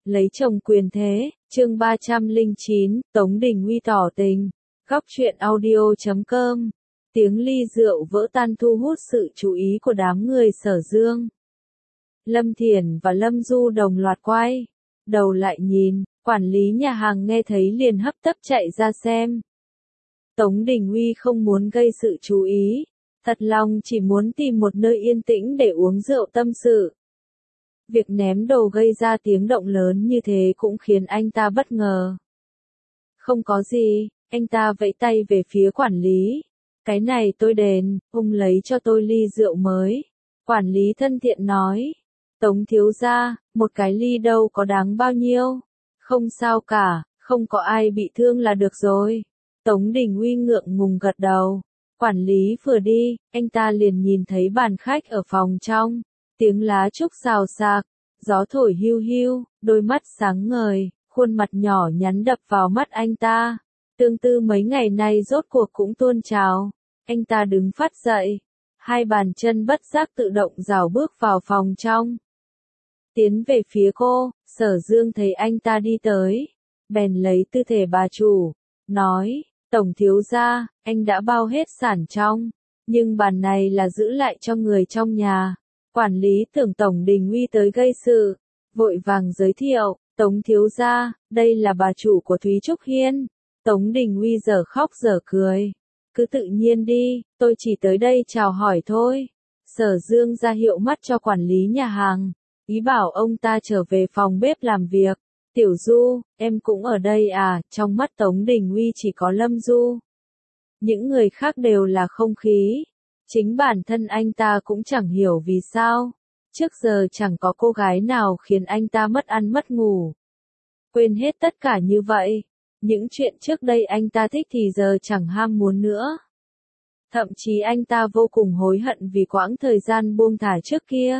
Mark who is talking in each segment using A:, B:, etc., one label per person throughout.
A: Lấy chồng quyền thế, chương 309, Tống Đình Uy tỏ tình. Góc truyện audio.com. Tiếng ly rượu vỡ tan thu hút sự chú ý của đám người Sở Dương. Lâm Thiển và Lâm Du đồng loạt quay đầu lại nhìn, quản lý nhà hàng nghe thấy liền hấp tấp chạy ra xem. Tống Đình Uy không muốn gây sự chú ý, thật lòng chỉ muốn tìm một nơi yên tĩnh để uống rượu tâm sự. Việc ném đồ gây ra tiếng động lớn như thế cũng khiến anh ta bất ngờ. Không có gì, anh ta vẫy tay về phía quản lý. Cái này tôi đền, ông lấy cho tôi ly rượu mới. Quản lý thân thiện nói. Tống thiếu gia, một cái ly đâu có đáng bao nhiêu. Không sao cả, không có ai bị thương là được rồi. Tống Đình Uy ngượng ngùng gật đầu. Quản lý vừa đi, anh ta liền nhìn thấy bàn khách ở phòng trong. Tiếng lá trúc xào xạc, gió thổi hiu hiu, đôi mắt sáng ngời, khuôn mặt nhỏ nhắn đập vào mắt anh ta. Tương tư mấy ngày nay rốt cuộc cũng tuôn trào. Anh ta đứng phát dậy, hai bàn chân bất giác tự động rảo bước vào phòng trong. Tiến về phía cô, Sở Dương thấy anh ta đi tới, bèn lấy tư thể bà chủ, nói, Tổng thiếu gia, anh đã bao hết sản trong, nhưng bàn này là giữ lại cho người trong nhà. Quản lý tưởng Tổng Đình Uy tới gây sự, vội vàng giới thiệu, Tống thiếu gia, đây là bà chủ của Thúy Trúc Hiên. Tống Đình Uy dở khóc dở cười, cứ tự nhiên đi, tôi chỉ tới đây chào hỏi thôi. Sở Dương ra hiệu mắt cho quản lý nhà hàng, ý bảo ông ta trở về phòng bếp làm việc. Tiểu Du, em cũng ở đây à? Trong mắt Tống Đình Uy chỉ có Lâm Du. Những người khác đều là không khí. Chính bản thân anh ta cũng chẳng hiểu vì sao. Trước giờ chẳng có cô gái nào khiến anh ta mất ăn mất ngủ. Quên hết tất cả như vậy. Những chuyện trước đây anh ta thích thì giờ chẳng ham muốn nữa. Thậm chí anh ta vô cùng hối hận vì quãng thời gian buông thả trước kia.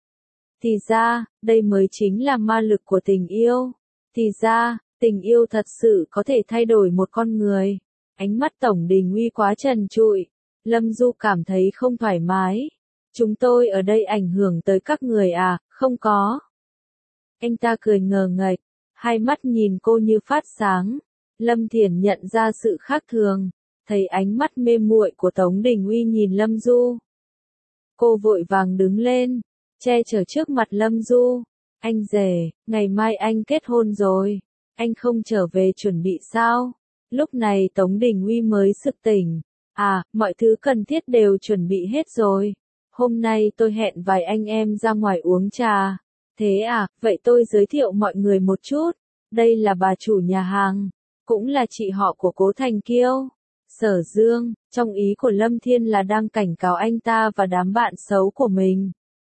A: Thì ra, đây mới chính là ma lực của tình yêu. Thì ra, tình yêu thật sự có thể thay đổi một con người. Ánh mắt Tổng Đình Uy quá trần trụi. Lâm Du cảm thấy không thoải mái. Chúng tôi ở đây ảnh hưởng tới các người à? Không có. Anh ta cười ngờ nghệch, hai mắt nhìn cô như phát sáng. Lâm Thiển nhận ra sự khác thường, thấy ánh mắt mê muội của Tống Đình Uy nhìn Lâm Du. Cô vội vàng đứng lên, che chở trước mặt Lâm Du. Anh rể, ngày mai anh kết hôn rồi, anh không trở về chuẩn bị sao? Lúc này Tống Đình Uy mới sực tỉnh. À, mọi thứ cần thiết đều chuẩn bị hết rồi. Hôm nay tôi hẹn vài anh em ra ngoài uống trà. Thế à, vậy tôi giới thiệu mọi người một chút. Đây là bà chủ nhà hàng, cũng là chị họ của Cố Thành Kiêu. Sở Dương, trong ý của Lâm Thiên là đang cảnh cáo anh ta và đám bạn xấu của mình.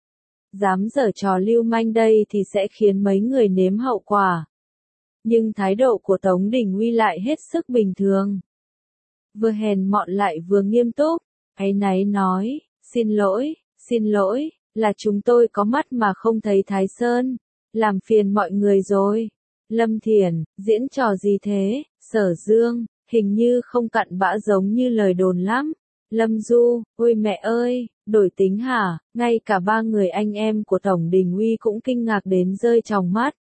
A: Dám giở trò lưu manh đây thì sẽ khiến mấy người nếm hậu quả. Nhưng thái độ của Tống Đình Uy lại hết sức bình thường. Vừa hèn mọn lại vừa nghiêm túc, áy náy nói, xin lỗi, là chúng tôi có mắt mà không thấy Thái Sơn, làm phiền mọi người rồi. Lâm Thiển, diễn trò gì thế? Sở Dương, hình như không cặn bã giống như lời đồn lắm. Lâm Du, ôi mẹ ơi, đổi tính hả? Ngay cả ba người anh em của Tổng Đình Uy cũng kinh ngạc đến rơi tròng mắt.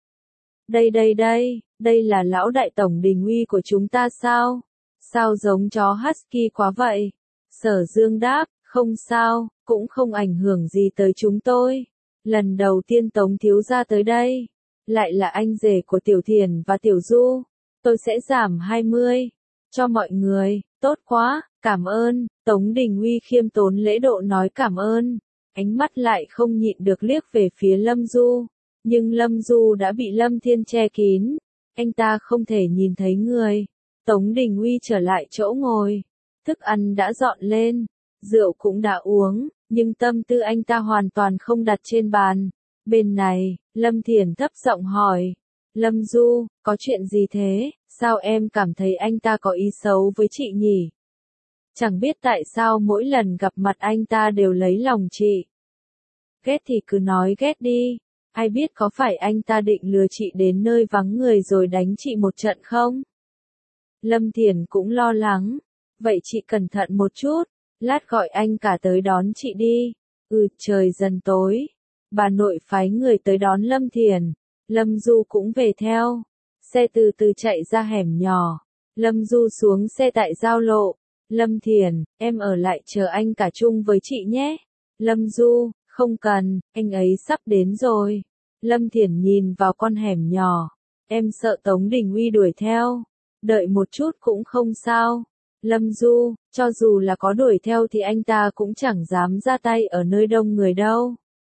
A: Đây là lão đại Tổng Đình Uy của chúng ta sao? Sao giống chó husky quá vậy? Sở Dương đáp, không sao, cũng không ảnh hưởng gì tới chúng tôi. Lần đầu tiên Tống thiếu gia tới đây, lại là anh rể của Tiểu Thiển và Tiểu Du. Tôi sẽ giảm 20 cho mọi người, tốt quá, cảm ơn. Tống Đình Uy khiêm tốn lễ độ nói cảm ơn, ánh mắt lại không nhịn được liếc về phía Lâm Du. Nhưng Lâm Du đã bị Lâm Thiên che kín, anh ta không thể nhìn thấy người. Tống Đình Uy trở lại chỗ ngồi, thức ăn đã dọn lên, rượu cũng đã uống, nhưng tâm tư anh ta hoàn toàn không đặt trên bàn. Bên này, Lâm Thiển thấp giọng hỏi, Lâm Du, có chuyện gì thế, sao em cảm thấy anh ta có ý xấu với chị nhỉ? Chẳng biết tại sao mỗi lần gặp mặt anh ta đều lấy lòng chị. Ghét thì cứ nói ghét đi, ai biết có phải anh ta định lừa chị đến nơi vắng người rồi đánh chị một trận không? Lâm Thiển cũng lo lắng, vậy chị cẩn thận một chút, lát gọi anh cả tới đón chị đi. Trời dần tối, bà nội phái người tới đón Lâm Thiển. Lâm Du cũng về theo. Xe từ từ chạy ra hẻm nhỏ. Lâm Du xuống xe tại giao lộ. Lâm Thiển, em ở lại chờ anh cả chung với chị nhé. Lâm Du, không cần, anh ấy sắp đến rồi. Lâm Thiển nhìn vào con hẻm nhỏ. Em sợ Tống Đình Uy đuổi theo. Đợi một chút cũng không sao. Lâm Du, cho dù là có đuổi theo thì anh ta cũng chẳng dám ra tay ở nơi đông người đâu.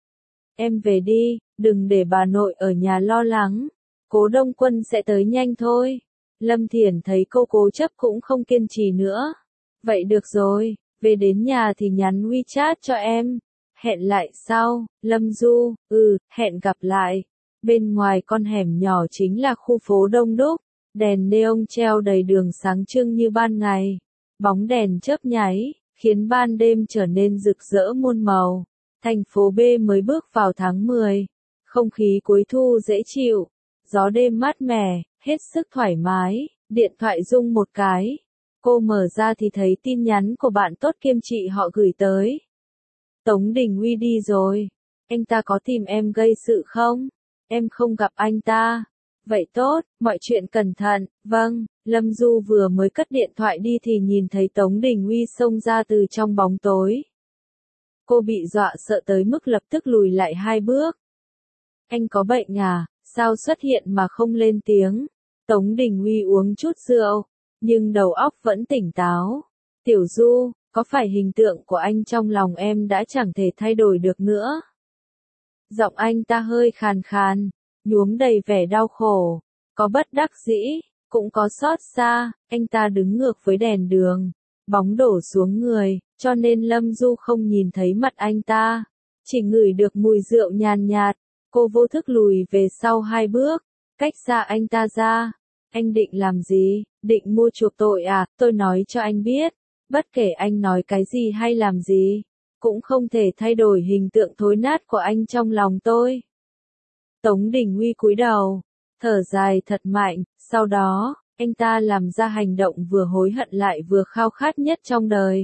A: Em về đi, đừng để bà nội ở nhà lo lắng. Cố Đông Quân sẽ tới nhanh thôi. Lâm Thiển thấy cô cố chấp cũng không kiên trì nữa. Vậy được rồi, về đến nhà thì nhắn WeChat cho em. Hẹn lại sau, Lâm Du, hẹn gặp lại. Bên ngoài con hẻm nhỏ chính là khu phố đông đúc. Đèn neon treo đầy đường sáng trưng như ban ngày. Bóng đèn chớp nháy, khiến ban đêm trở nên rực rỡ muôn màu. Thành phố B mới bước vào tháng 10. Không khí cuối thu dễ chịu. Gió đêm mát mẻ, hết sức thoải mái. Điện thoại rung một cái. Cô mở ra thì thấy tin nhắn của bạn tốt kiêm chị họ gửi tới. Tống Đình Uy đi rồi. Anh ta có tìm em gây sự không? Em không gặp anh ta. Vậy tốt, mọi chuyện cẩn thận. Vâng, Lâm Du vừa mới cất điện thoại đi thì nhìn thấy Tống Đình Uy xông ra từ trong bóng tối. Cô bị dọa sợ tới mức lập tức lùi lại 2 bước. Anh có bệnh à? Sao xuất hiện mà không lên tiếng? Tống Đình Uy uống chút rượu, nhưng đầu óc vẫn tỉnh táo. Tiểu Du, có phải hình tượng của anh trong lòng em đã chẳng thể thay đổi được nữa? Giọng anh ta hơi khàn khàn, nhuốm đầy vẻ đau khổ, có bất đắc dĩ, cũng có xót xa. Anh ta đứng ngược với đèn đường, bóng đổ xuống người, cho nên Lâm Du không nhìn thấy mặt anh ta, chỉ ngửi được mùi rượu nhàn nhạt. Cô vô thức lùi về sau 2 bước, cách xa anh ta ra. Anh định làm gì? Định mua chuộc tội à? Tôi nói cho anh biết, bất kể anh nói cái gì hay làm gì, cũng không thể thay đổi hình tượng thối nát của anh trong lòng tôi. Tống Đình Uy cúi đầu, thở dài thật mạnh, sau đó, anh ta làm ra hành động vừa hối hận lại vừa khao khát nhất trong đời.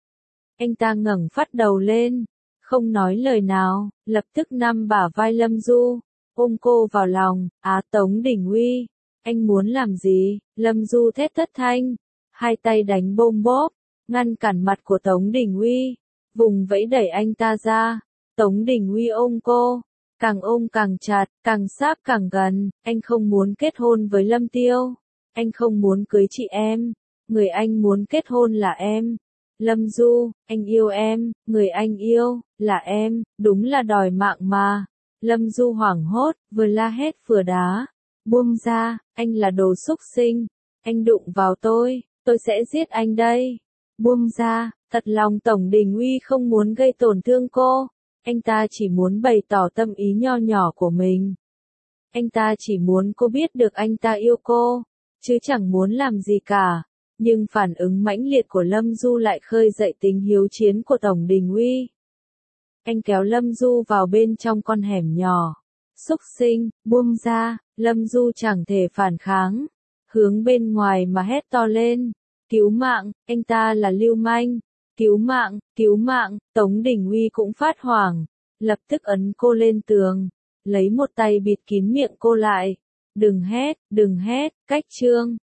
A: Anh ta ngẩng phát đầu lên, không nói lời nào, lập tức nắm bả vai Lâm Du, ôm cô vào lòng. Tống Đình Uy, anh muốn làm gì? Lâm Du thét thất thanh, hai tay đánh bôm bốp, ngăn cản mặt của Tống Đình Uy, vùng vẫy đẩy anh ta ra. Tống Đình Uy ôm cô, càng ôm càng chặt, càng sát càng gần. Anh không muốn kết hôn với Lâm Tiêu, anh không muốn cưới chị em, người anh muốn kết hôn là em. Lâm Du, anh yêu em, người anh yêu, là em, đúng là đòi mạng mà. Lâm Du hoảng hốt, vừa la hét vừa đá. Buông ra, anh là đồ xúc sinh, anh đụng vào tôi sẽ giết anh đây. Buông ra, thật lòng Tống Đình Uy không muốn gây tổn thương cô, anh ta chỉ muốn bày tỏ tâm ý nho nhỏ của mình. Anh ta chỉ muốn cô biết được anh ta yêu cô, chứ chẳng muốn làm gì cả. Nhưng phản ứng mãnh liệt của Lâm Du lại khơi dậy tính hiếu chiến của Tống Đình Uy. Anh kéo Lâm Du vào bên trong con hẻm nhỏ. Xúc sinh, buông ra. Lâm Du chẳng thể phản kháng, hướng bên ngoài mà hét to lên. Cứu mạng, anh ta là lưu manh. Cứu mạng, cứu mạng. Tống Đình Uy cũng phát hoảng, lập tức ấn cô lên tường, lấy một tay bịt kín miệng cô lại. Đừng hét, cách chương.